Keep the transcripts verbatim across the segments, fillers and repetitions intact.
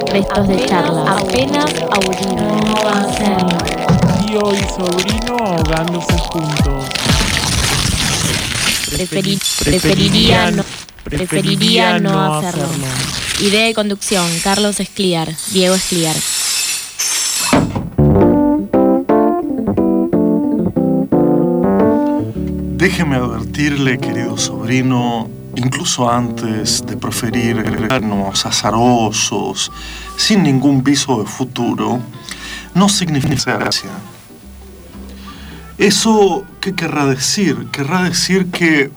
restos de charlas, apenas aburrido. No va a serlo. Tío y sobrino ahogándose juntos. Preferi- preferiría, no, preferiría no hacerlo. Idea de conducción, Carlos Escliar, Diego Escliar. Déjeme advertirle, querido sobrino, incluso antes de proferir gobiernos azarosos, sin ningún viso de futuro, no significa gracia. ¿Eso qué querrá decir? Querrá decir que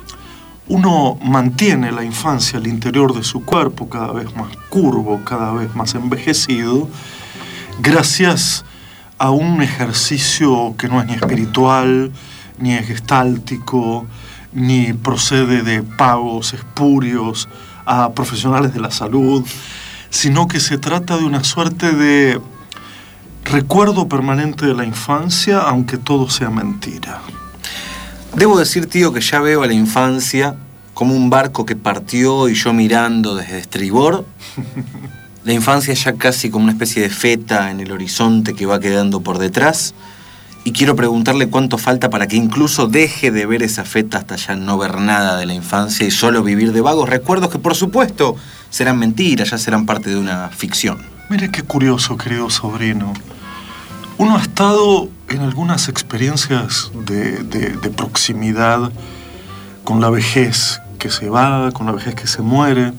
uno mantiene la infancia al interior de su cuerpo cada vez más curvo, cada vez más envejecido, gracias a un ejercicio que no es ni espiritual, ni es gestáltico, ni procede de pagos espurios a profesionales de la salud, sino que se trata de una suerte de recuerdo permanente de la infancia, aunque todo sea mentira. Debo decir, tío, que ya veo a la infancia como un barco que partió y yo mirando desde estribor. La infancia ya casi como una especie de feta en el horizonte que va quedando por detrás. Y quiero preguntarle cuánto falta para que incluso deje de ver esa feta hasta ya no ver nada de la infancia y solo vivir de vagos recuerdos que, por supuesto, serán mentiras, ya serán parte de una ficción. Mire qué curioso, querido sobrino. Uno ha estado en algunas experiencias de, de, de proximidad con la vejez que se va, con la vejez que se muere.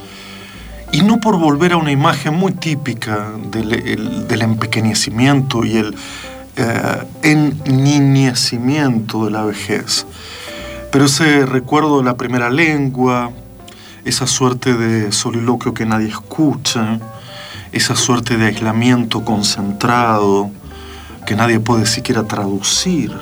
Y no por volver a una imagen muy típica del, el, del empequeñecimiento y el eh, enniñecimiento de la vejez. Pero ese recuerdo de la primera lengua, esa suerte de soliloquio que nadie escucha, esa suerte de aislamiento concentrado que nadie puede siquiera traducir,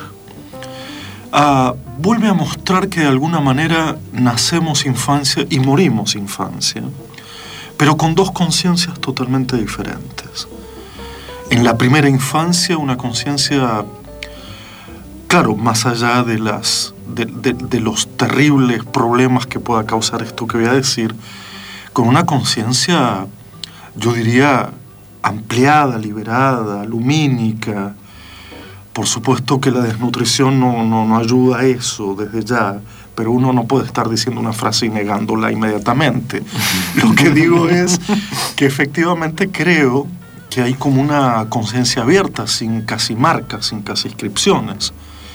uh, vuelve a mostrar que de alguna manera nacemos infancia y morimos infancia, pero con dos conciencias totalmente diferentes. En la primera infancia, una conciencia, claro, más allá de, las, de, de, de los terribles problemas que pueda causar esto que voy a decir, con una conciencia, yo diría, ampliada, liberada, lumínica. Por supuesto que la desnutrición no, no, no ayuda a eso desde ya, pero uno no puede estar diciendo una frase y negándola inmediatamente. Lo que digo es que efectivamente creo que hay como una conciencia abierta, sin casi marcas, sin casi inscripciones.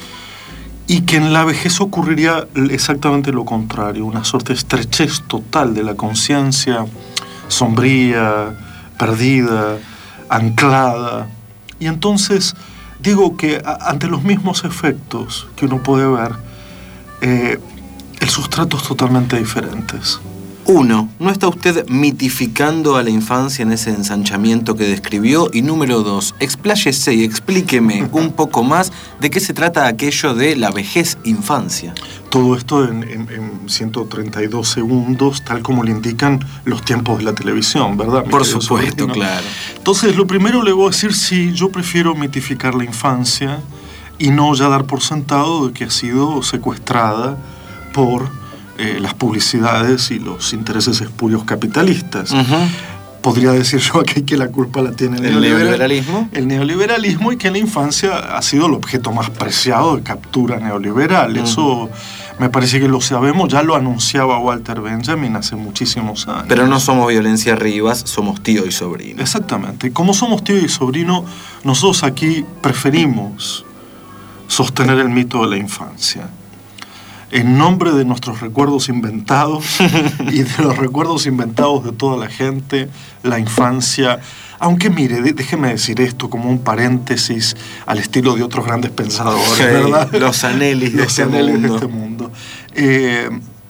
Y que en la vejez ocurriría exactamente lo contrario, una suerte de estrechez total de la conciencia, sombría, perdida, anclada. Y entonces digo que a, ante los mismos efectos que uno puede ver, eh, el sustrato es totalmente diferentes. Uno, ¿no está usted mitificando a la infancia en ese ensanchamiento que describió? Y número dos, expláyese y explíqueme un poco más de qué se trata aquello de la vejez infancia. Todo esto en, en, en ciento treinta y dos segundos, tal como le indican los tiempos de la televisión, ¿verdad? Por supuesto, ¿no? Claro. Entonces, lo primero le voy a decir, sí, yo prefiero mitificar la infancia y no ya dar por sentado de que ha sido secuestrada por Eh, las publicidades y los intereses espurios capitalistas. Uh-huh. Podría decir yo aquí que la culpa la tiene el, ¿El neoliberalismo? El neoliberalismo, y que la infancia ha sido el objeto más preciado de captura neoliberal. Uh-huh. Eso me parece que lo sabemos, ya lo anunciaba Walter Benjamin hace muchísimos años. Pero no somos Violencia Rivas, somos tío y sobrino. Exactamente. Como somos tío y sobrino, nosotros aquí preferimos sostener el mito de la infancia. En nombre de nuestros recuerdos inventados y de los recuerdos inventados de toda la gente, la infancia. Aunque mire, déjeme decir esto como un paréntesis al estilo de otros grandes pensadores, sí, ¿verdad? Los anelis de, los este, anelis mundo. de este mundo. Eh,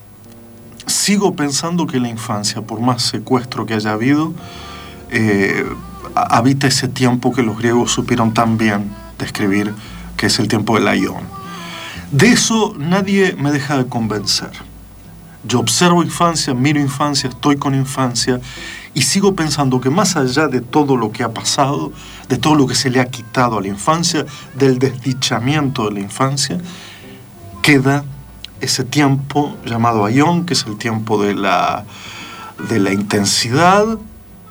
sigo pensando que la infancia, por más secuestro que haya habido, eh, habita ese tiempo que los griegos supieron tan bien describir, que es el tiempo del aión. De eso nadie me deja de convencer. Yo observo infancia, miro infancia, estoy con infancia y sigo pensando que más allá de todo lo que ha pasado, de todo lo que se le ha quitado a la infancia, del desdichamiento de la infancia, queda ese tiempo llamado aión, que es el tiempo de la, de la intensidad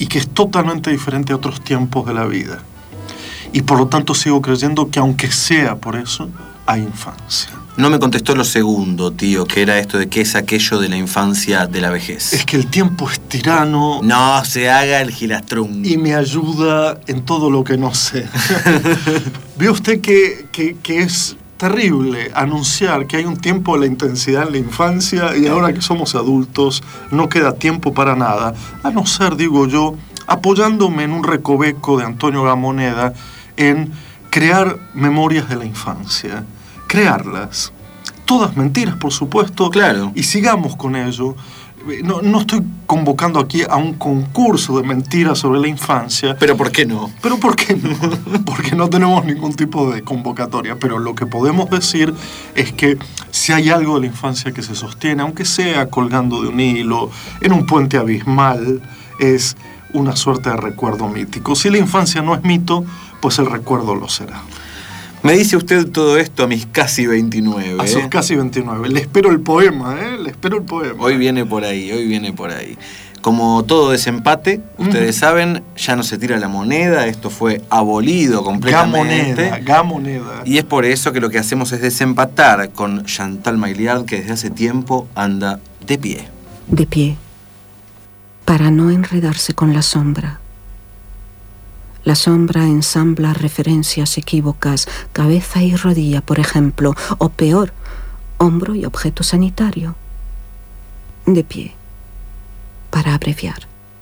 y que es totalmente diferente a otros tiempos de la vida. Y por lo tanto sigo creyendo que aunque sea por eso, hay infancia. No me contestó lo segundo, tío, que era esto de qué es aquello de la infancia de la vejez. Es que el tiempo es tirano. No se haga el gilastrón. Y me ayuda en todo lo que no sé. ¿Ve usted que, que, que es terrible anunciar que hay un tiempo de la intensidad en la infancia y ahora que somos adultos no queda tiempo para nada? A no ser, digo yo, apoyándome en un recoveco de Antonio Gamoneda en crear memorias de la infancia. Crearlas. Todas mentiras, por supuesto. Claro. Y sigamos con ello. No, no estoy convocando aquí a un concurso de mentiras sobre la infancia. ¿Pero por qué no? ¿Pero por qué no? Porque no tenemos ningún tipo de convocatoria. Pero lo que podemos decir es que si hay algo de la infancia que se sostiene, aunque sea colgando de un hilo, en un puente abismal, es una suerte de recuerdo mítico. Si la infancia no es mito, pues el recuerdo lo será. Me dice usted todo esto a mis casi veintinueve. A sus casi veintinueve. Le espero el poema, ¿eh? Le espero el poema. Hoy viene por ahí, hoy viene por ahí. Como todo desempate, ustedes uh-huh. saben, ya no se tira la moneda, esto fue abolido completamente. Gamoneda, Gamoneda. Y es por eso que lo que hacemos es desempatar con Chantal Maillard, que desde hace tiempo anda de pie. De pie, para no enredarse con la sombra. La sombra ensambla referencias equívocas, cabeza y rodilla, por ejemplo, o peor, hombro y objeto sanitario. De pie, para abreviar.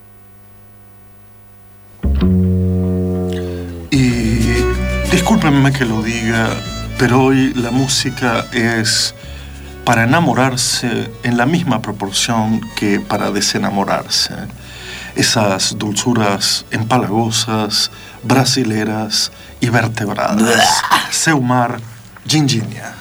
Y discúlpenme que lo diga, pero hoy la música es para enamorarse en la misma proporción que para desenamorarse. Esas dulzuras empalagosas, brasileras y vertebradas. Seumar Ginginha.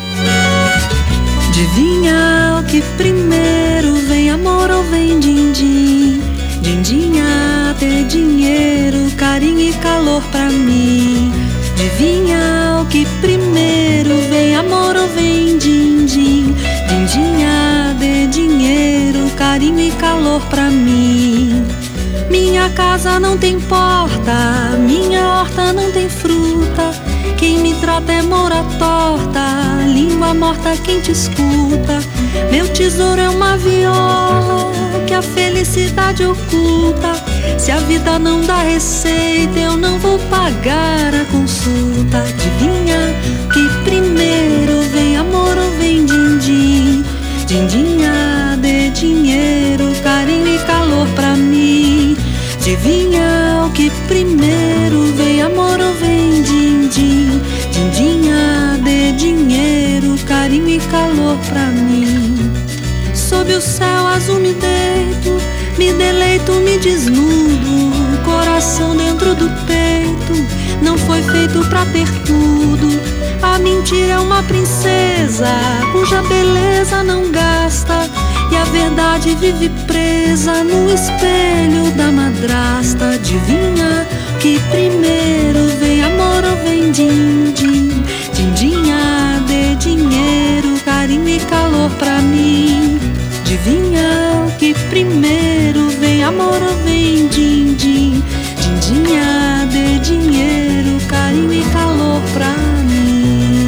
Adivinha o que primeiro vem, amor ou vem din-din? Din-dinha, ter dinheiro, carinho e calor pra mim. Adivinha o que primeiro vem, amor ou vem din-din? Din-dinha, ter dinheiro, carinho e calor pra mim. Minha casa não tem porta, minha horta não tem fruta. Quem me trata é moura torta, língua morta quem te escuta. Meu tesouro é uma viola que a felicidade oculta. Se a vida não dá receita, eu não vou pagar a consulta. Adivinha que primeiro vem, amor ou vem din-din? Din-dinha, dê dinheiro, carinho e calor pra mim. Adivinha o que primeiro vem, amor ou vem din-din? Din-dinha, dê dinheiro, carinho e calor pra mim. Sob o céu azul me deito, me deleito, me desnudo. Coração dentro do peito, não foi feito pra ter tudo. A mentira é uma princesa, cuja beleza não gasta. E a verdade vive presa no espelho da madrasta. Adivinha que primeiro vem, amor ou vem din-din? Din-dinha, dê dinheiro, carinho e calor pra mim. Adivinha que primeiro vem, amor ou vem din-din? Din-dinha, dê dinheiro, carinho e calor pra mim.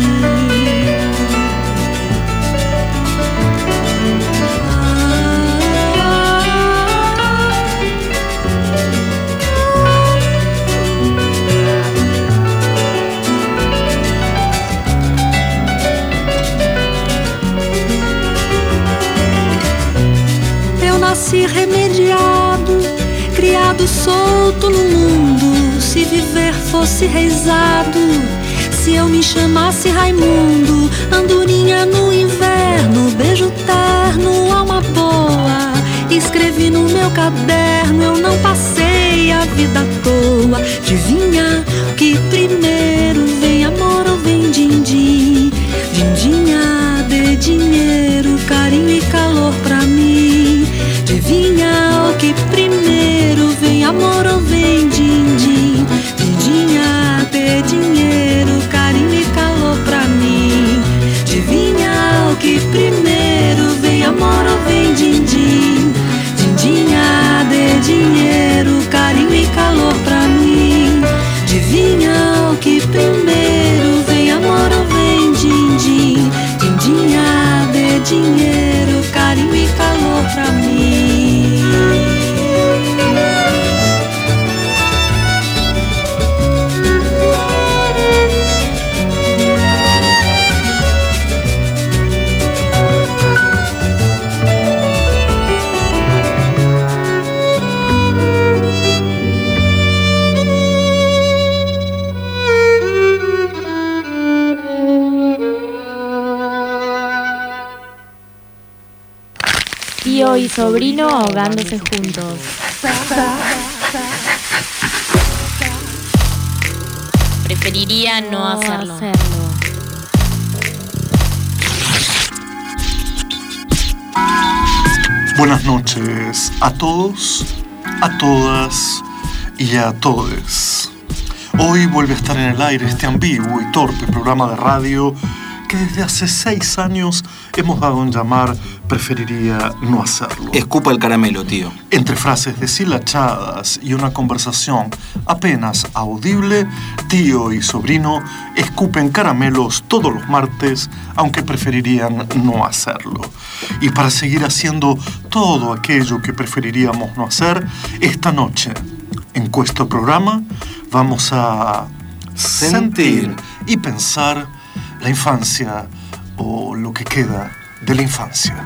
Nasci remediado, criado solto no mundo. Se viver fosse rezado, se eu me chamasse Raimundo. Andorinha no inverno, beijo terno, alma boa. Escrevi no meu caderno, eu não passei a vida à toa. Adivinha que primeiro vem, amor ou vem din-din? Din-dinha, dê dinheiro, carinho e calor pra mim. Adivinha o que primeiro vem, amor ou vem din-din? Din-dinha, dê dinheiro, carinho e calor pra mim. Adivinha o que primeiro vem, amor ou vem din-din? Din-dinha, dê dinheiro, sobrino ahogándose juntos. Preferiría no hacerlo. Buenas noches a todos, a todas y a todes. Hoy vuelve a estar en el aire este ambiguo y torpe programa de radio que desde hace seis años hemos dado en llamar Preferiría no hacerlo. Escupa el caramelo, tío. Entre frases deshilachadas y una conversación apenas audible, tío y sobrino escupen caramelos todos los martes, aunque preferirían no hacerlo. Y para seguir haciendo todo aquello que preferiríamos no hacer, esta noche, en nuestro programa, vamos a sentir, sentir y pensar la infancia o lo que queda de la infancia.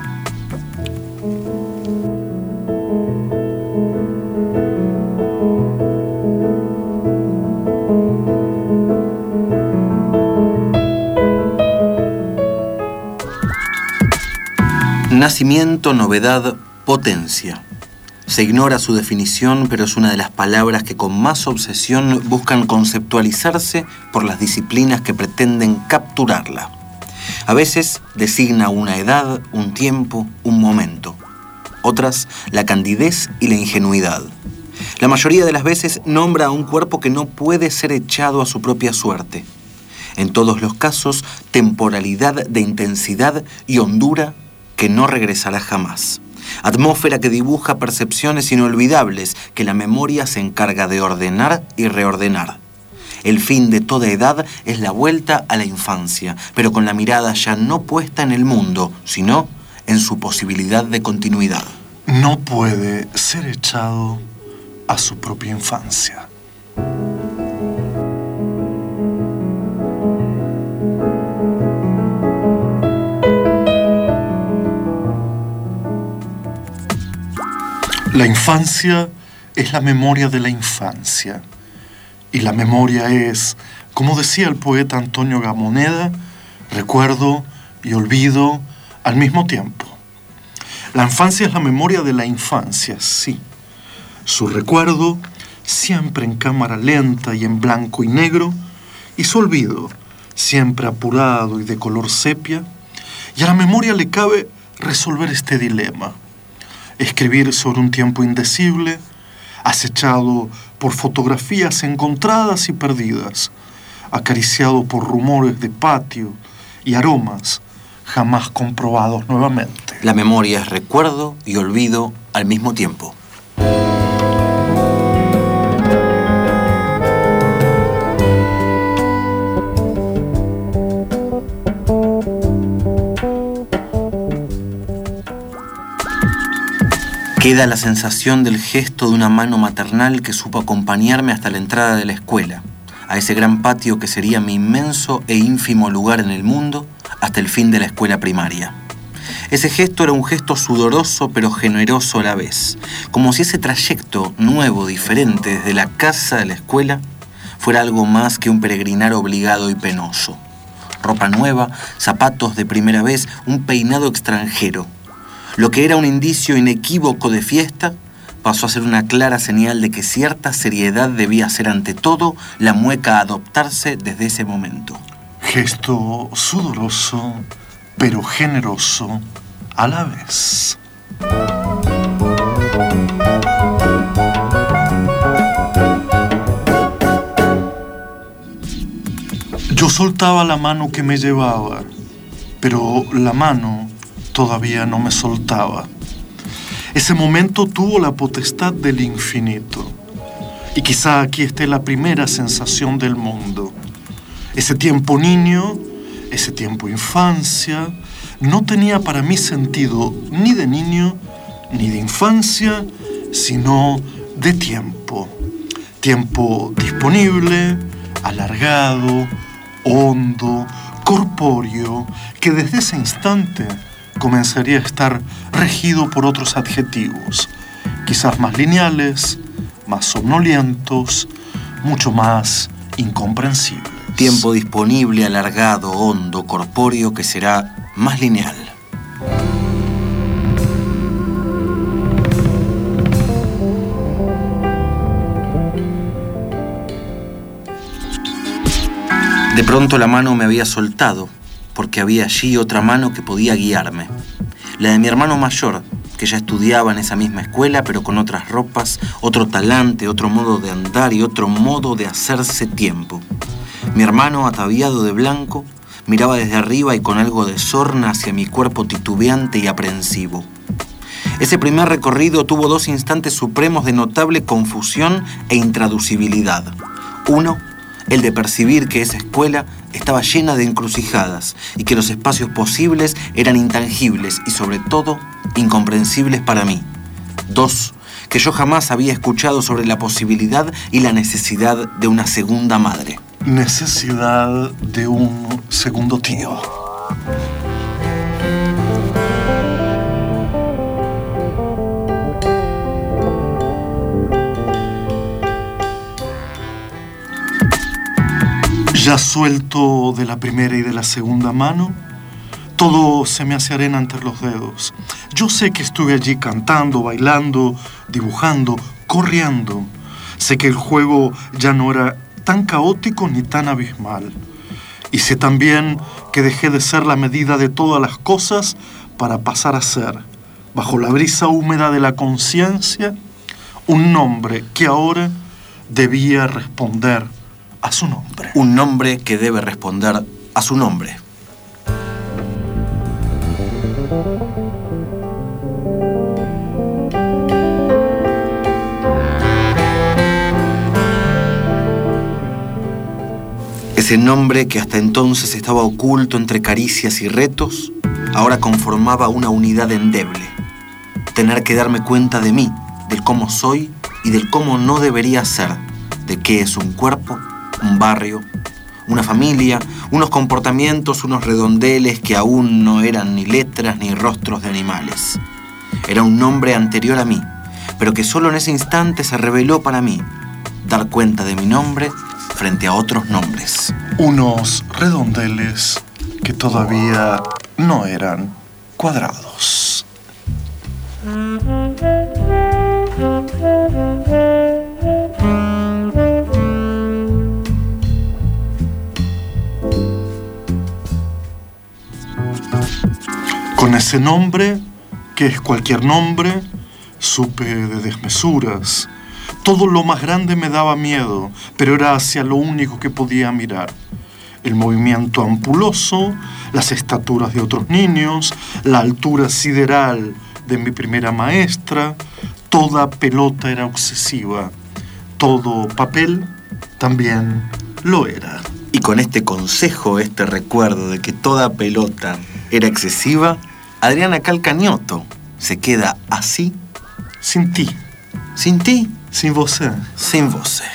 Nacimiento, novedad, potencia. Se ignora su definición, pero es una de las palabras que con más obsesión buscan conceptualizarse por las disciplinas que pretenden capturarla. A veces designa una edad, un tiempo, un momento. Otras, la candidez y la ingenuidad. La mayoría de las veces nombra a un cuerpo que no puede ser echado a su propia suerte. En todos los casos, temporalidad de intensidad y hondura que no regresará jamás. Atmósfera que dibuja percepciones inolvidables que la memoria se encarga de ordenar y reordenar. El fin de toda edad es la vuelta a la infancia, pero con la mirada ya no puesta en el mundo, sino en su posibilidad de continuidad. No puede ser echado a su propia infancia. La infancia es la memoria de la infancia. Y la memoria es, como decía el poeta Antonio Gamoneda, recuerdo y olvido al mismo tiempo. La infancia es la memoria de la infancia, sí. Su recuerdo, siempre en cámara lenta y en blanco y negro, y su olvido, siempre apurado y de color sepia. Y a la memoria le cabe resolver este dilema. Escribir sobre un tiempo indecible, acechado por fotografías encontradas y perdidas, acariciado por rumores de patio y aromas jamás comprobados nuevamente. La memoria es recuerdo y olvido al mismo tiempo. Queda la sensación del gesto de una mano maternal que supo acompañarme hasta la entrada de la escuela, a ese gran patio que sería mi inmenso e ínfimo lugar en el mundo hasta el fin de la escuela primaria. Ese gesto era un gesto sudoroso pero generoso a la vez, como si ese trayecto nuevo, diferente desde la casa a la escuela, fuera algo más que un peregrinar obligado y penoso. Ropa nueva, zapatos de primera vez, un peinado extranjero. Lo que era un indicio inequívoco de fiesta pasó a ser una clara señal de que cierta seriedad debía ser ante todo la mueca a adoptarse desde ese momento. Gesto sudoroso, pero generoso a la vez. Yo soltaba la mano que me llevaba, pero la mano todavía no me soltaba. Ese momento tuvo la potestad del infinito. Y quizá aquí esté la primera sensación del mundo. Ese tiempo niño, ese tiempo infancia, no tenía para mí sentido ni de niño, ni de infancia, sino de tiempo. Tiempo disponible, alargado, hondo, corpóreo, que desde ese instante comenzaría a estar regido por otros adjetivos, quizás más lineales, más somnolientos, mucho más incomprensibles. Tiempo disponible, alargado, hondo, corpóreo, que será más lineal. pronto la mano me había soltado, porque había allí otra mano que podía guiarme. La de mi hermano mayor, que ya estudiaba en esa misma escuela, pero con otras ropas, otro talante, otro modo de andar y otro modo de hacerse tiempo. Mi hermano, ataviado de blanco, miraba desde arriba y con algo de sorna hacia mi cuerpo titubeante y aprensivo. Ese primer recorrido tuvo dos instantes supremos de notable confusión e intraducibilidad. Uno, el de percibir que esa escuela estaba llena de encrucijadas y que los espacios posibles eran intangibles y sobre todo incomprensibles para mí. Dos, que yo jamás había escuchado sobre la posibilidad y la necesidad de una segunda madre. Necesidad de un segundo tío. Ya suelto de la primera y de la segunda mano, todo se me hace arena entre los dedos. Yo sé que estuve allí cantando, bailando, dibujando, corriendo. Sé que el juego ya no era tan caótico ni tan abismal. Y sé también que dejé de ser la medida de todas las cosas para pasar a ser, bajo la brisa húmeda de la conciencia, un nombre que ahora debía responder a su nombre. Un nombre que debe responder a su nombre. Ese nombre que hasta entonces estaba oculto entre caricias y retos, ahora conformaba una unidad endeble. Tener que darme cuenta de mí, del cómo soy y del cómo no debería ser, de qué es un cuerpo, un barrio, una familia, unos comportamientos, unos redondeles que aún no eran ni letras ni rostros de animales. Era un nombre anterior a mí, pero que solo en ese instante se reveló para mí, dar cuenta de mi nombre frente a otros nombres. Unos redondeles que todavía no eran cuadrados. Con ese nombre, que es cualquier nombre, supe de desmesuras. Todo lo más grande me daba miedo, pero era hacia lo único que podía mirar. El movimiento ampuloso, las estaturas de otros niños, la altura sideral de mi primera maestra, toda pelota era obsesiva. Todo papel también lo era. Y con este consejo, este recuerdo de que toda pelota era excesiva, Adriana Calcañoto se queda así. Sin ti. Sin ti. Sin você. Sin você.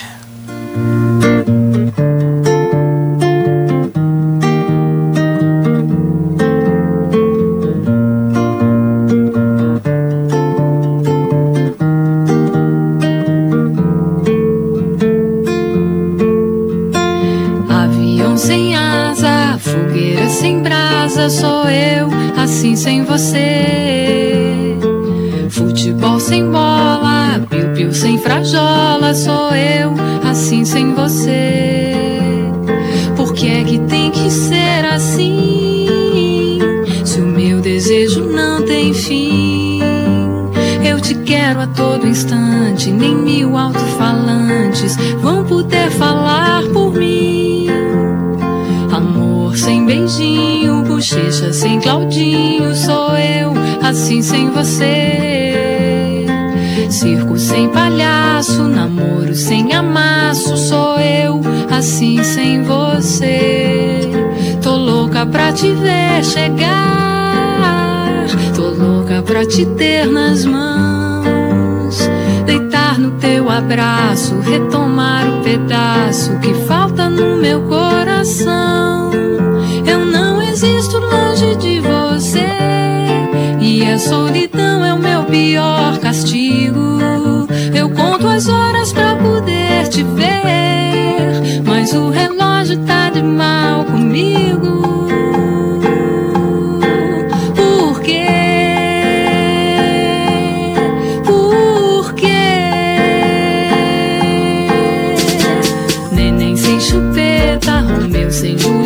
Avião sem asa, fogueira sem brasa, sou eu, assim sem você. Futebol sem bola, piu-piu sem frajola, sou eu, assim sem você. Por que é que tem que ser assim? Se o meu desejo não tem fim. Eu te quero a todo instante, nem mil alto-falantes vão poder falar por mim. Amor sem beijinho, bochecha sem Claudinho, sou eu, assim sem você. Circo sem palhaço, namoro sem amasso, sou eu, assim sem você. Tô louca pra te ver chegar, tô louca pra te ter nas mãos, deitar no teu abraço, retomar o pedaço que falta no meu coração. Eu não existo longe de você, e a solidão é o meu pior castigo. Eu conto as horas pra poder te ver, mas o relógio tá de mal comigo. Por quê? Por quê? Neném sem chupeta, Romeu sem Julieta,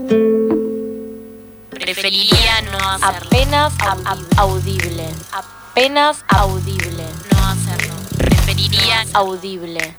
Preferiría no hacerlo. Apenas audible. Apenas audible. No hacerlo. Preferiría audible.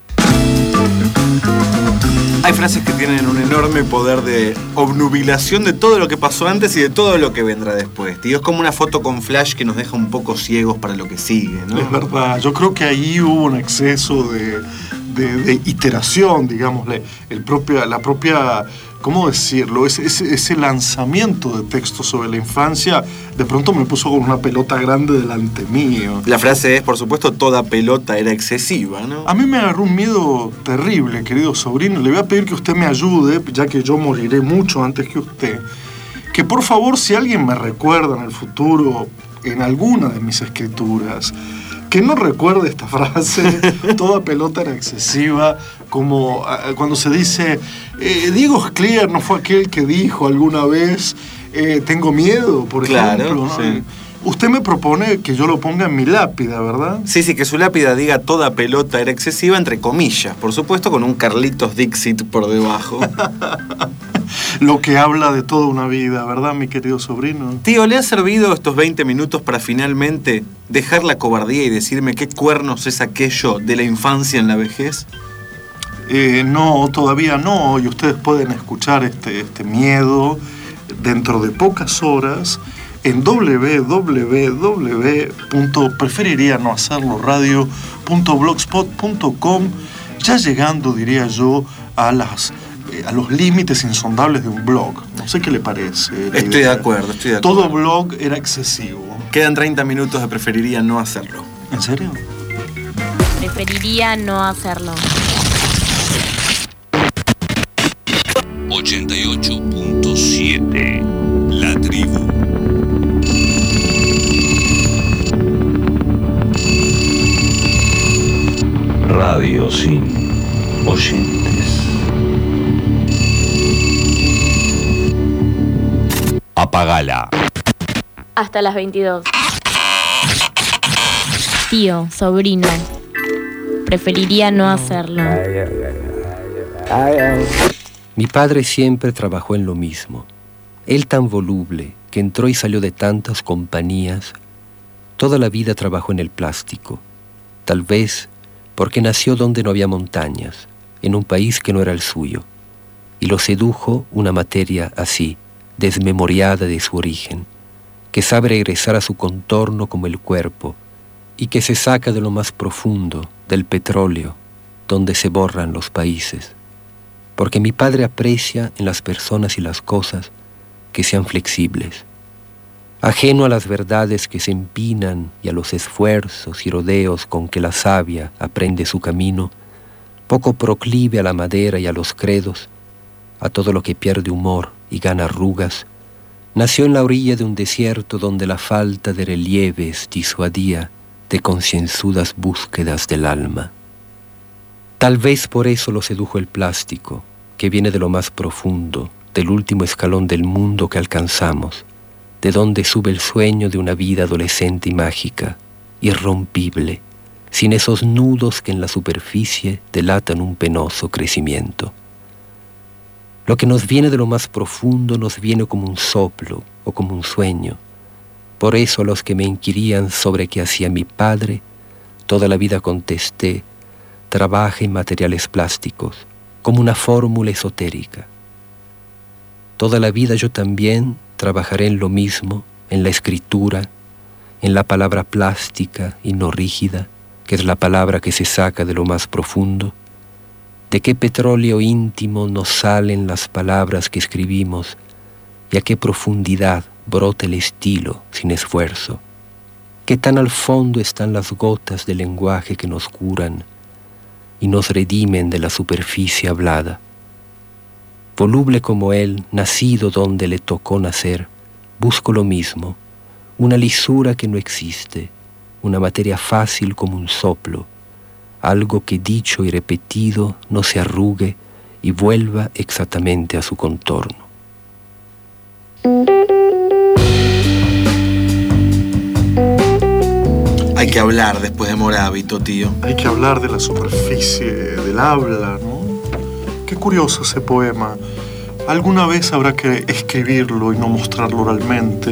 Hay frases que tienen un enorme poder de obnubilación de todo lo que pasó antes y de todo lo que vendrá después, tío. Es como una foto con flash que nos deja un poco ciegos para lo que sigue, ¿no? Es verdad, yo creo que ahí hubo un exceso de, de, de iteración, digámosle. El propio, la propia, ¿cómo decirlo? Ese, ese, ese lanzamiento de texto sobre la infancia de pronto me puso con una pelota grande delante mío. La frase es, por supuesto, toda pelota era excesiva, ¿no? A mí me agarró un miedo terrible, querido sobrino. Le voy a pedir que usted me ayude, ya que yo moriré mucho antes que usted. Que por favor, si alguien me recuerda en el futuro, en alguna de mis escrituras, que no recuerde esta frase, toda pelota era excesiva, como uh, cuando se dice, eh, Diego Scliar no fue aquel que dijo alguna vez, eh, tengo miedo, por claro, ejemplo, ¿no? Sí. Usted me propone que yo lo ponga en mi lápida, ¿verdad? Sí, sí, que su lápida diga toda pelota era excesiva, entre comillas, por supuesto, con un Carlitos Dixit por debajo. Lo que habla de toda una vida, ¿verdad, mi querido sobrino? Tío, ¿le ha servido estos veinte minutos para finalmente dejar la cobardía y decirme qué cuernos es aquello de la infancia en la vejez? Eh, no, todavía no, y ustedes pueden escuchar este, este miedo dentro de pocas horas en w w w punto preferiría no hacerlo radio punto blogspot punto com, ya llegando, diría yo, a las eh, a los límites insondables de un blog. No sé qué le parece. Estoy de acuerdo, estoy de acuerdo. Todo blog era excesivo. Quedan treinta minutos de preferiría no hacerlo. ¿En serio? Preferiría no hacerlo. ochenta y ocho punto siete La Tribu. Radio sin oyentes. Apagala. Hasta las veintidós. Tío, sobrino. Preferiría no hacerlo. Mi padre siempre trabajó en lo mismo. Él tan voluble, que entró y salió de tantas compañías, toda la vida trabajó en el plástico. Tal vez porque nació donde no había montañas, en un país que no era el suyo, y lo sedujo una materia así, desmemoriada de su origen, que sabe regresar a su contorno como el cuerpo, y que se saca de lo más profundo, del petróleo, donde se borran los países. Porque mi padre aprecia en las personas y las cosas que sean flexibles. Ajeno a las verdades que se empinan y a los esfuerzos y rodeos con que la savia aprende su camino, poco proclive a la madera y a los credos, a todo lo que pierde humor y gana arrugas, nació en la orilla de un desierto donde la falta de relieves disuadía de concienzudas búsquedas del alma. Tal vez por eso lo sedujo el plástico, que viene de lo más profundo, del último escalón del mundo que alcanzamos, de donde sube el sueño de una vida adolescente y mágica, irrompible, sin esos nudos que en la superficie delatan un penoso crecimiento. Lo que nos viene de lo más profundo nos viene como un soplo o como un sueño. Por eso a los que me inquirían sobre qué hacía mi padre, toda la vida contesté, trabaja en materiales plásticos, como una fórmula esotérica. Toda la vida yo también trabajaré en lo mismo, en la escritura, en la palabra plástica y no rígida, que es la palabra que se saca de lo más profundo. ¿De qué petróleo íntimo nos salen las palabras que escribimos y a qué profundidad brota el estilo sin esfuerzo? ¿Qué tan al fondo están las gotas del lenguaje que nos curan y nos redimen de la superficie hablada? Voluble como él, nacido donde le tocó nacer, busco lo mismo, una lisura que no existe, una materia fácil como un soplo, algo que dicho y repetido no se arrugue y vuelva exactamente a su contorno. Hay que hablar después de Morábito, tío. Hay que hablar de la superficie del habla, ¿no? Qué curioso ese poema. Alguna vez habrá que escribirlo y no mostrarlo oralmente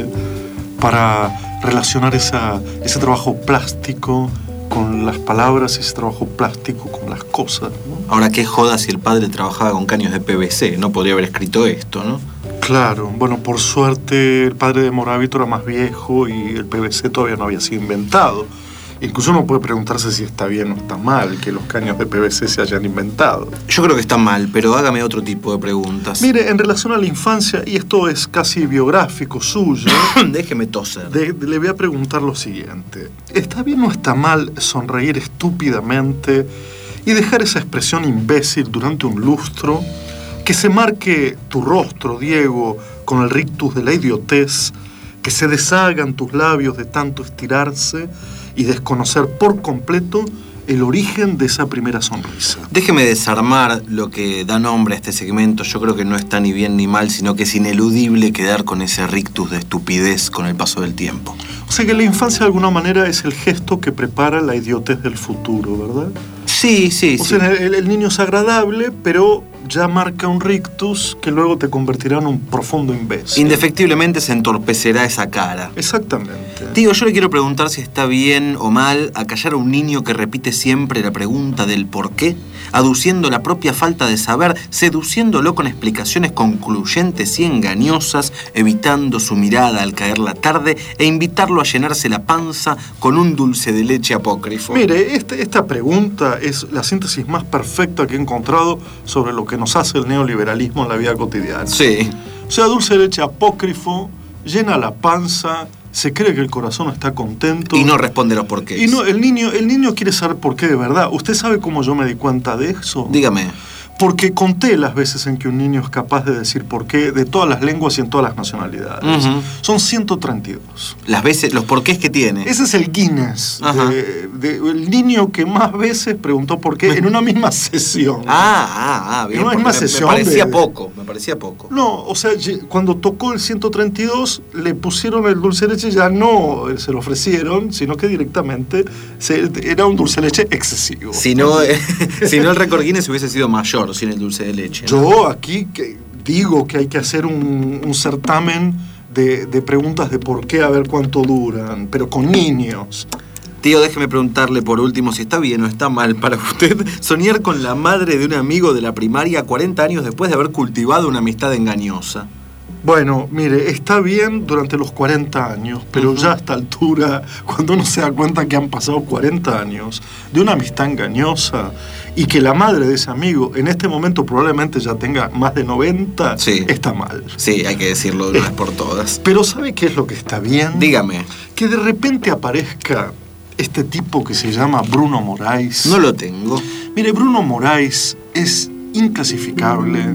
para relacionar esa, ese trabajo plástico con las palabras y ese trabajo plástico con las cosas, ¿no? Ahora, qué joda si el padre trabajaba con caños de P V C, no podría haber escrito esto, ¿no? Claro, bueno, por suerte el padre de Moravito era más viejo y el P V C todavía no había sido inventado. Incluso uno puede preguntarse si está bien o está mal que los caños de P V C se hayan inventado. Yo creo que está mal, pero hágame otro tipo de preguntas. Mire, en relación a la infancia, y esto es casi biográfico suyo, déjeme toser. De, de, le voy a preguntar lo siguiente. ¿Está bien o está mal sonreír estúpidamente y dejar esa expresión imbécil durante un lustro? Que se marque tu rostro, Diego, con el rictus de la idiotez, que se deshagan tus labios de tanto estirarse y desconocer por completo el origen de esa primera sonrisa. Déjeme desarmar lo que da nombre a este segmento. Yo creo que no está ni bien ni mal, sino que es ineludible quedar con ese rictus de estupidez con el paso del tiempo. O sea que la infancia de alguna manera es el gesto que prepara la idiotez del futuro, ¿verdad? Sí, sí, o sí. O sea, el, el niño es agradable, pero ya marca un rictus que luego te convertirá en un profundo imbécil. Indefectiblemente se entorpecerá esa cara. Exactamente. Tío, yo le quiero preguntar si está bien o mal acallar a un niño que repite siempre la pregunta del por qué, aduciendo la propia falta de saber, seduciéndolo con explicaciones concluyentes y engañosas, evitando su mirada al caer la tarde e invitarlo a llenarse la panza con un dulce de leche apócrifo. Mire, este, esta pregunta es la síntesis más perfecta que he encontrado sobre lo que nos hace el neoliberalismo en la vida cotidiana. Sí. O sea, dulce de leche apócrifo, llena la panza, se cree que el corazón está contento. Y no responde los porqués. Y no, el niño, el niño quiere saber por qué de verdad. ¿Usted sabe cómo yo me di cuenta de eso? Dígame. Porque conté las veces en que un niño es capaz de decir por qué de todas las lenguas y en todas las nacionalidades. Uh-huh. Son ciento treinta y dos. Las veces, los porqués que tiene. Ese es el Guinness. De, de, el niño que más veces preguntó por qué en una misma sesión. Ah, ah, ah, bien. En una misma me, sesión. Me parecía de, poco, me parecía poco. No, o sea, cuando tocó el ciento treinta y dos, le pusieron el dulce de leche, ya no se lo ofrecieron, sino que directamente se, era un dulce de leche excesivo. Si no, eh, si no el récord Guinness hubiese sido mayor sin el dulce de leche. Yo aquí que digo que hay que hacer un, un certamen de, de preguntas de por qué, a ver cuánto duran, pero con niños. Tío, déjeme preguntarle por último si está bien o está mal para usted soñar con la madre de un amigo de la primaria cuarenta años después de haber cultivado una amistad engañosa. Bueno, mire, está bien durante los cuarenta años, pero uh-huh. ya a esta altura, cuando uno se da cuenta que han pasado cuarenta años de una amistad engañosa y que la madre de ese amigo en este momento probablemente ya tenga más de noventa, sí. está mal. Sí, hay que decirlo de una vez por todas. Pero ¿sabe qué es lo que está bien? Dígame. Que de repente aparezca este tipo que se llama Bruno Moraes. No lo tengo. Mire, Bruno Moraes es inclasificable.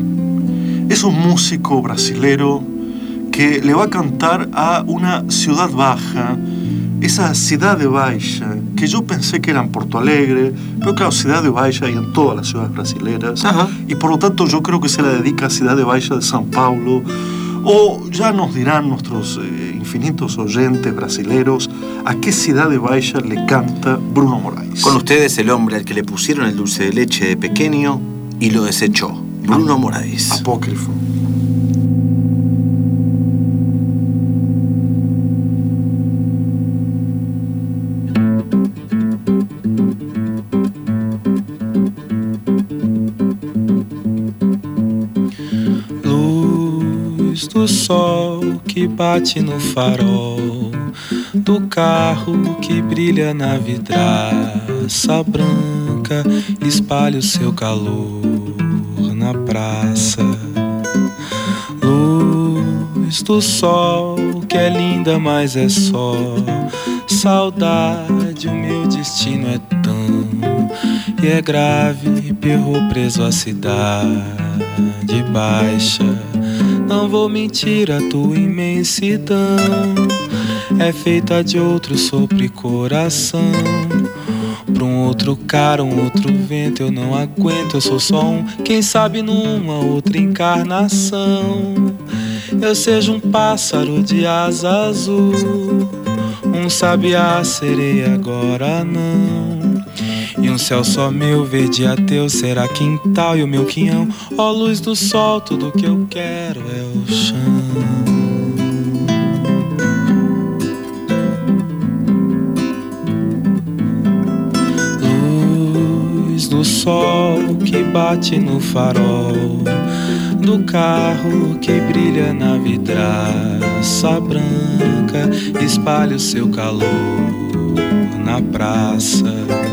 Es un músico brasilero que le va a cantar a una ciudad baja, esa Cidade Baixa, que yo pensé que era en Porto Alegre, pero claro, Cidade Baixa hay en todas las ciudades brasileras. Ajá. Y por lo tanto yo creo que se la dedica a Cidade Baixa de São Paulo, o ya nos dirán nuestros eh, infinitos oyentes brasileros a qué Cidade Baixa le canta Bruno Moraes. Con ustedes el hombre al que le pusieron el dulce de leche de pequeño y lo desechó, Bruno Moraes. Apócrifo. Luz do sol que bate no farol do carro que brilha na vidraça branca, espalha o seu calor na praça. Luz do sol que é linda, mas é só saudade. O meu destino é tão e é grave, perro preso à cidade baixa. Não vou mentir, a tua imensidão é feita de outro sopro e coração. Pra um outro cara, um outro vento, eu não aguento. Eu sou só um, quem sabe numa outra encarnação eu seja um pássaro de asa azul, um sabiá, sereia, agora não. E um céu só meu, verde ateu, será quintal e o meu quinhão. Ó luz do sol, tudo que eu quero é o chão. Do sol que bate no farol do carro que brilha na vidraça branca, espalha o seu calor na praça.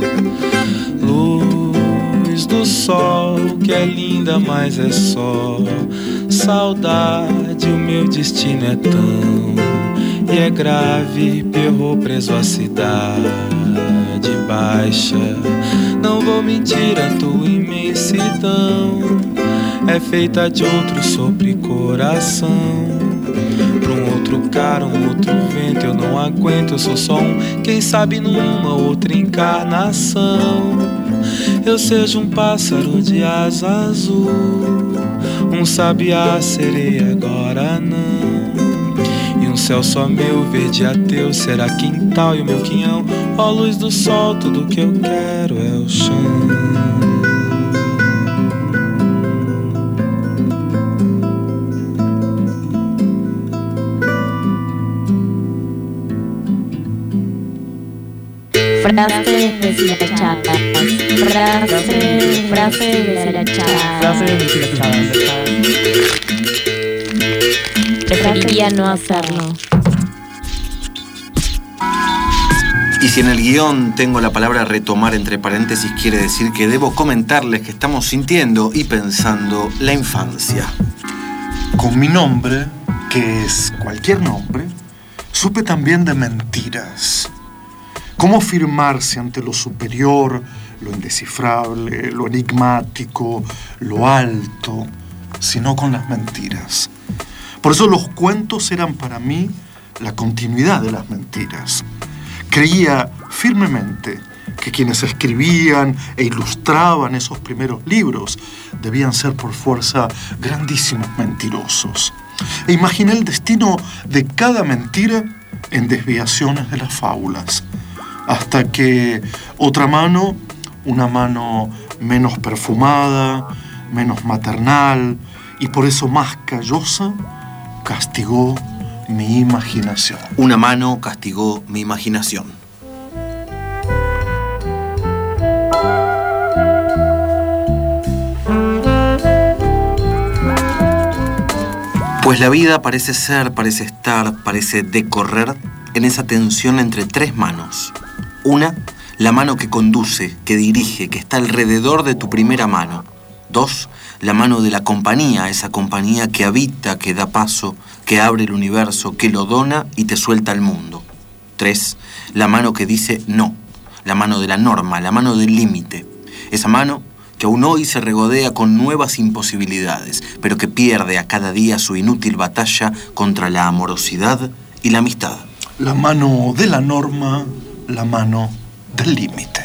Luz do sol que é linda, mas é só saudade, o meu destino é tão e é grave, perro preso à cidade baixa. Não vou mentir, a tua imensidão é feita de outro sobre coração. Pra um outro cara, um outro vento, eu não aguento, eu sou só um, quem sabe numa outra encarnação. Eu seja um pássaro de asa azul, um sabiá, sereia, agora não. E um céu só meu, verde ateu, será quintal e o meu quinhão. Ó luz do sol, tudo que eu quero é o chão. Frases deshilachadas. Frase, frase deshilachadas. Frase deshilachadas. Preferiría no hacerlo. Y si en el guión tengo la palabra retomar entre paréntesis, quiere decir que debo comentarles que estamos sintiendo y pensando la infancia. Con mi nombre, que es cualquier nombre, supe también de mentiras. Cómo firmarse ante lo superior, lo indescifrable, lo enigmático, lo alto, sino con las mentiras. Por eso los cuentos eran para mí la continuidad de las mentiras. Creía firmemente que quienes escribían e ilustraban esos primeros libros debían ser por fuerza grandísimos mentirosos. E imaginé el destino de cada mentira en desviaciones de las fábulas, hasta que otra mano, una mano menos perfumada, menos maternal y por eso más callosa, castigó mi imaginación. Una mano castigó mi imaginación. Pues la vida parece ser, parece estar, parece decorrer en esa tensión entre tres manos. Una, la mano que conduce, que dirige, que está alrededor de tu primera mano. Dos, la mano de la compañía, esa compañía que habita, que da paso, que abre el universo, que lo dona y te suelta al mundo. Tres, la mano que dice no, la mano de la norma, la mano del límite. Esa mano que aún hoy se regodea con nuevas imposibilidades, pero que pierde a cada día su inútil batalla contra la amorosidad y la amistad. La mano de la norma, la mano del límite.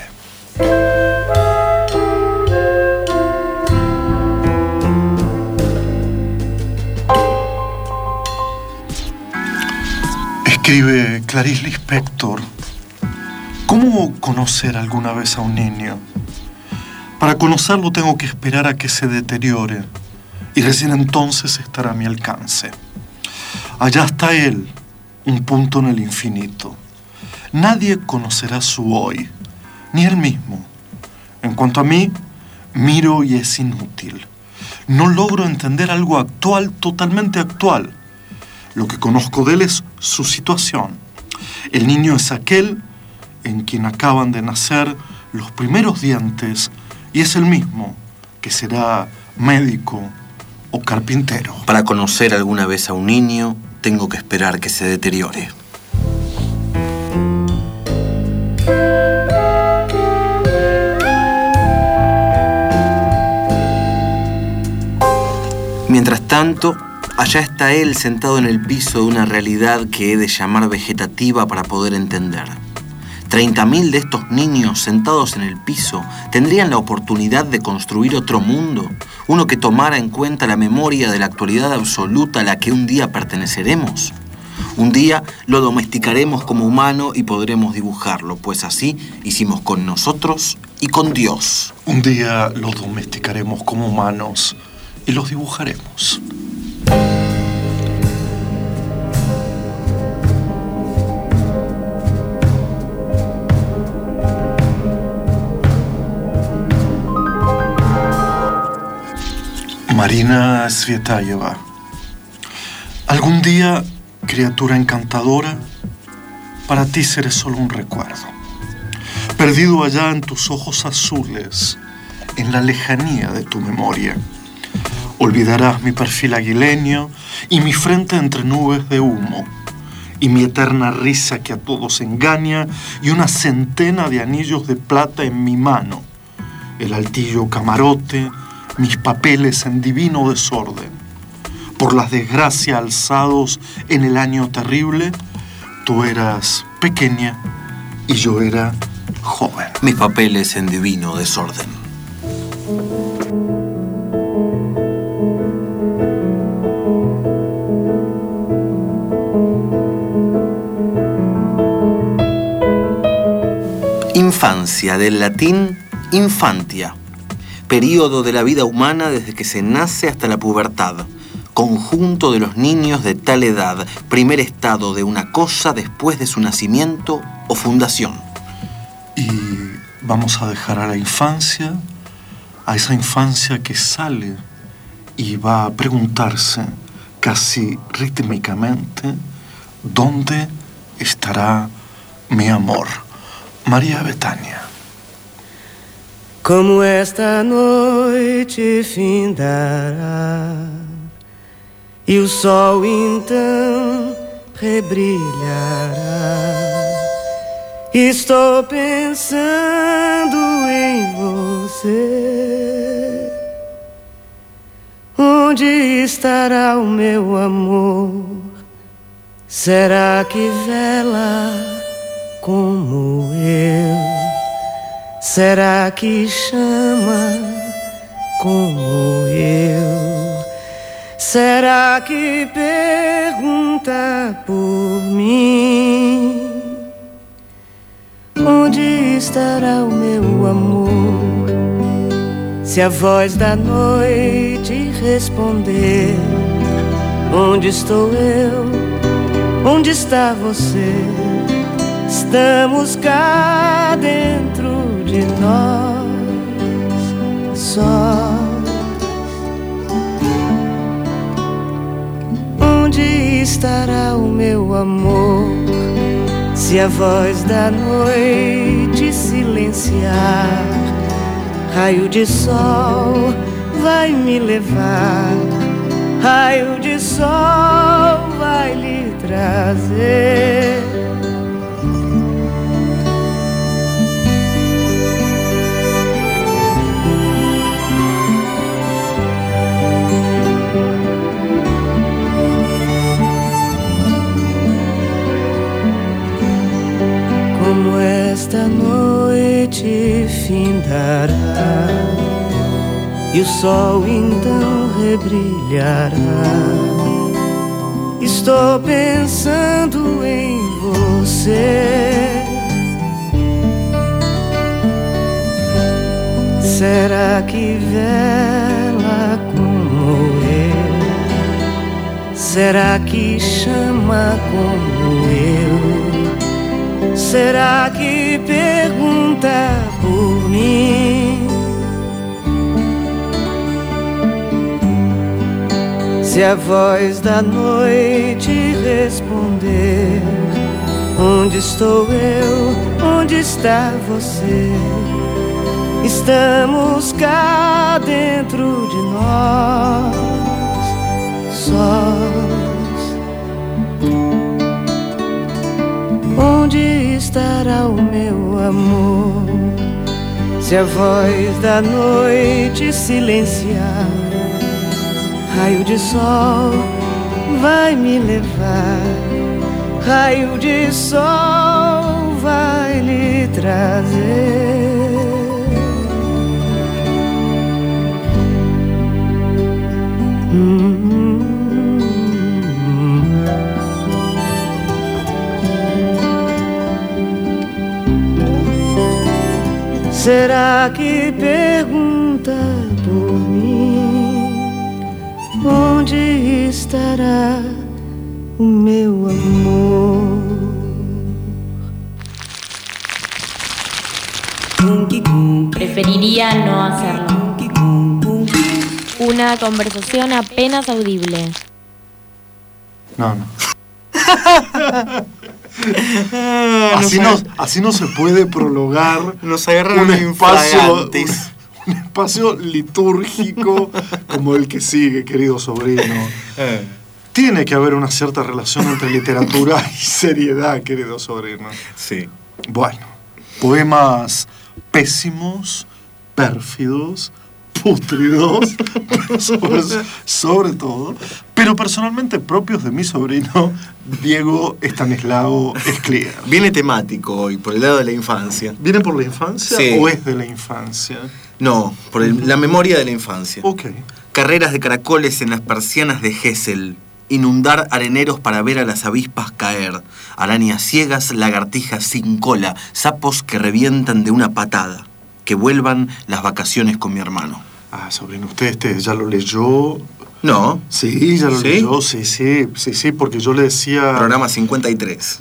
Escribe Clarice Lispector: ¿cómo conocer alguna vez a un niño? Para conocerlo tengo que esperar a que se deteriore y recién entonces estará a mi alcance. Allá está él, un punto en el infinito. Nadie conocerá su hoy, ni él mismo. En cuanto a mí, miro y es inútil. No logro entender algo actual, totalmente actual. Lo que conozco de él es su situación. El niño es aquel en quien acaban de nacer los primeros dientes y es el mismo que será médico o carpintero. Para conocer alguna vez a un niño, tengo que esperar que se deteriore. Mientras tanto, allá está él sentado en el piso de una realidad que he de llamar vegetativa para poder entender. Treinta mil de estos niños sentados en el piso tendrían la oportunidad de construir otro mundo, uno que tomara en cuenta la memoria de la actualidad absoluta a la que un día perteneceremos. Un día lo domesticaremos como humano y podremos dibujarlo, pues así hicimos con nosotros y con Dios. Un día lo domesticaremos como humanos y los dibujaremos. Marina Tsvetaeva. Algún día, criatura encantadora, para ti seré solo un recuerdo, perdido allá en tus ojos azules, en la lejanía de tu memoria. Olvidarás mi perfil aguileño y mi frente entre nubes de humo, y mi eterna risa que a todos engaña, y una centena de anillos de plata en mi mano, el altillo camarote, mis papeles en divino desorden. Por las desgracias alzados en el año terrible, tú eras pequeña y yo era joven. Mis papeles en divino desorden. Infancia, del latín infantia. Período de la vida humana desde que se nace hasta la pubertad. Conjunto de los niños de tal edad. Primer estado de una cosa después de su nacimiento o fundación. Y vamos a dejar a la infancia, a esa infancia que sale y va a preguntarse casi rítmicamente, ¿dónde estará mi amor? María Bethânia. Como esta noite findará e o sol então rebrilhará, estou pensando em você. Onde estará o meu amor? Será que vela como eu? Será que chama como eu? Será que pergunta por mim? Onde estará o meu amor? Se a voz da noite responder, onde estou eu? Onde está você? Estamos cá dentro de nós, sós. Onde estará o meu amor? Se a voz da noite silenciar, raio de sol vai me levar, raio de sol vai lhe trazer. Como esta noite findará e o sol então rebrilhará, estou pensando em você. Será que vela como eu? Será que chama como eu? Será que pergunta por mim? Se a voz da noite responder, onde estou eu? Onde está você? Estamos cá dentro de nós, sós. Onde estará o meu amor? Se a voz da noite silenciar, raio de sol vai me levar, raio de sol vai lhe trazer. Hum, hum, hum. será que pergunta por mim? Onde estará o meu amor? Preferiría no hacerlo. Una conversación apenas audible. No, no. así, no, así no se puede prologar Nos agarran un espacio, un, infragantes. un espacio litúrgico como el que sigue, querido sobrino. Eh. Tiene que haber una cierta relación entre literatura y seriedad, querido sobrino. Sí. Bueno, poemas pésimos, pérfidos, pútridos, sobre, sobre todo, pero personalmente propios de mi sobrino Diego Estanislao Escliar. Viene temático hoy, por el lado de la infancia. ¿Viene por la infancia Sí. o es de la infancia? No, por el- la memoria de la infancia. Ok. Carreras de caracoles en las persianas de Gesell. Inundar areneros para ver a las avispas caer. Arañas ciegas, lagartijas sin cola, sapos que revientan de una patada. Que vuelvan las vacaciones con mi hermano. Ah, sobrino, ¿usted este ya lo leyó? No. Sí, ya lo ¿Sí? leyó, sí, sí, sí, sí, porque yo le decía... Programa cincuenta y tres.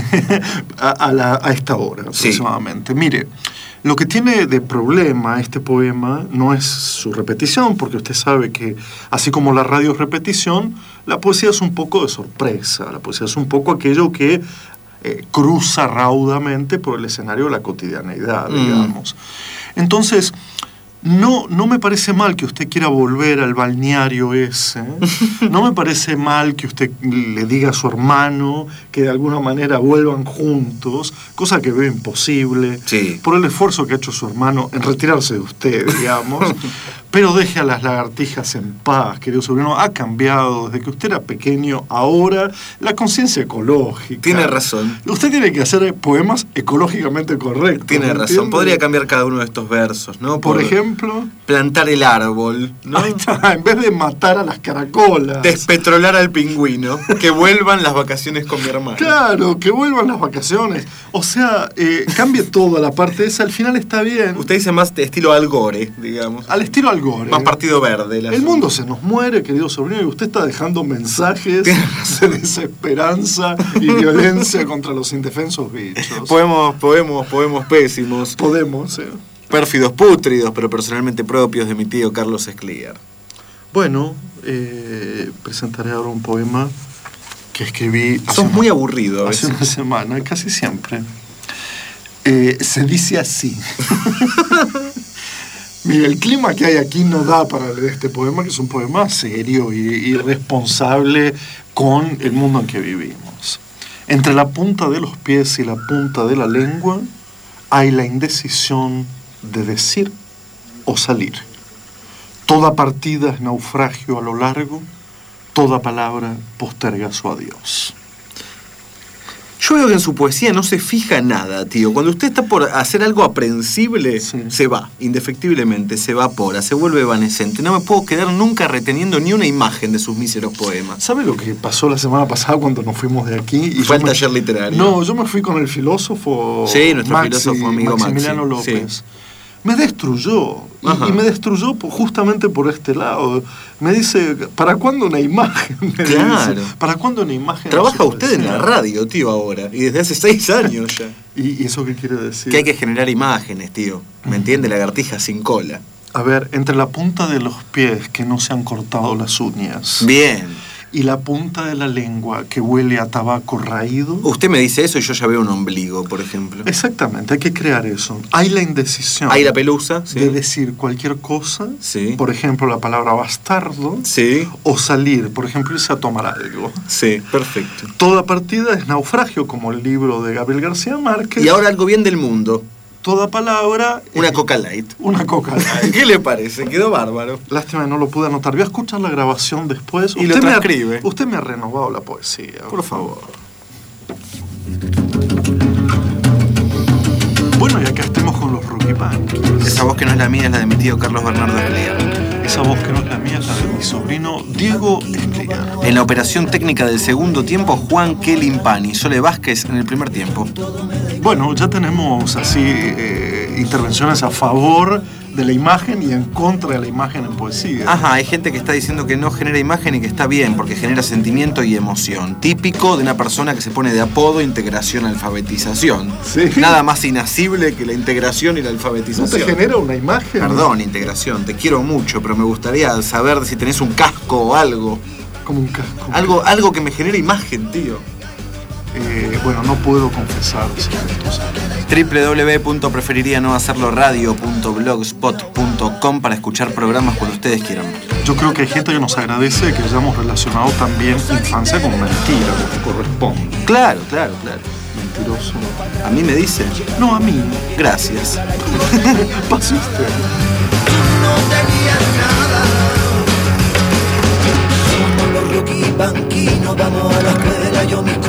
a, a, la, a esta hora Sí. aproximadamente. Mire, lo que tiene de problema este poema no es su repetición, porque usted sabe que, así como la radio es repetición, la poesía es un poco de sorpresa, la poesía es un poco aquello que eh, cruza raudamente por el escenario de la cotidianeidad, Mm. digamos. Entonces, no, no me parece mal que usted quiera volver al balneario ese. No me parece mal que usted le diga a su hermano que de alguna manera vuelvan juntos, cosa que veo imposible, Sí. por el esfuerzo que ha hecho su hermano en retirarse de usted, digamos. Pero deje a las lagartijas en paz, querido sobrino. Ha cambiado desde que usted era pequeño. Ahora, la conciencia ecológica. Tiene razón. Usted tiene que hacer poemas ecológicamente correctos. Tiene ¿me razón. entiende? Podría cambiar cada uno de estos versos, ¿no? Por ejemplo, plantar el árbol, ¿no? ahí está, en vez de matar a las caracolas. Despetrolar al pingüino. Que vuelvan las vacaciones con mi hermano. Claro, que vuelvan las vacaciones. O sea, eh, cambie toda la parte esa, al final está bien. Usted dice más de estilo Al Gore, digamos. Al estilo Al Gore. Más partido verde. El mundo se nos muere, querido sobrino, y usted está dejando mensajes de desesperanza y violencia contra los indefensos bichos. Podemos, podemos, podemos pésimos. Podemos, eh. Pérfidos pútridos, pero personalmente propios de mi tío Carlos Escliar. Bueno, eh, presentaré ahora un poema que escribí hace, Sos una, muy aburrido a hace veces. una semana, casi siempre. Eh, se dice así. Mira, el clima que hay aquí no da para leer este poema, que es un poema serio y, y responsable con el mundo en que vivimos. Entre la punta de los pies y la punta de la lengua hay la indecisión de decir o salir. Toda partida es naufragio a lo largo, toda palabra posterga su adiós. Yo veo que en su poesía no se fija nada, tío. Cuando usted está por hacer algo aprensible, Sí. se va, indefectiblemente, se evapora, se vuelve evanescente. No me puedo quedar nunca reteniendo ni una imagen de sus míseros poemas. ¿Sabe lo que pasó la semana pasada cuando nos fuimos de aquí? Y Fue yo al taller literario. No, yo me fui con el filósofo Sí, nuestro Maxi- filósofo amigo Maximiliano Maxi, López. sí. Me destruyó. Y, Ajá. y me destruyó po- justamente por este lado. Me dice, ¿para cuándo una imagen? Me Claro. dice, ¿para cuándo una imagen? Trabaja No sé, usted en la radio, tío, ahora. Y desde hace seis años ya. ¿Y, y eso qué quiere decir? Que hay que generar imágenes, tío. ¿Me entiende? Lagartija sin cola. A ver, entre la punta de los pies que no se han cortado las uñas Bien. y la punta de la lengua que huele a tabaco raído. Usted me dice eso y yo ya veo un ombligo, por ejemplo. Exactamente, hay que crear eso. Hay la indecisión Hay la pelusa, sí. de decir cualquier cosa, Sí. por ejemplo, la palabra bastardo, Sí, o salir, por ejemplo, irse a tomar algo. sí, perfecto. Toda partida es naufragio, como el libro de Gabriel García Márquez. Y ahora algo bien del mundo. Toda palabra... Una eh, Coca Light. Una coca light. ¿Qué le parece? Quedó bárbaro. Lástima que no lo pude anotar. Voy a escuchar la grabación después. Y lo me ha- transcribe. usted me ha renovado la poesía. Por favor. Bueno, y acá estemos con los Rookie Punkies. Esa voz que no es la mía es la de mi tío Carlos Bernardo Escliar. Esa esa voz que no es la mía, es la de mi sobrino Diego Escliar. En la operación técnica del segundo tiempo, Juan Kelimpani. Sole Vázquez en el primer tiempo. Bueno, ya tenemos así eh, intervenciones a favor de la imagen y en contra de la imagen en poesía. Ajá, hay gente que está diciendo que no genera imagen y que está bien, porque genera sentimiento y emoción. Típico de una persona que se pone de apodo integración alfabetización. Sí. Nada más inasible que la integración y la alfabetización. ¿No te genera una imagen? Perdón, integración, te quiero mucho, pero me gustaría saber si tenés un casco o algo. Como un casco. Algo, algo que me genere imagen, tío. Eh, bueno, no puedo confesar secretos. doble u doble u doble u punto preferiría no hacerlo radio punto blogspot punto com para escuchar programas cuando ustedes quieran. Yo creo que hay gente que nos agradece que hayamos relacionado también infancia con mentira, lo que corresponde. Claro, claro, claro. Mentiroso. ¿A mí me dice? No, a mí. Gracias. Pase usted. No tenías nada. Somos los rookies banquinos, vamos a la escuela, yo mi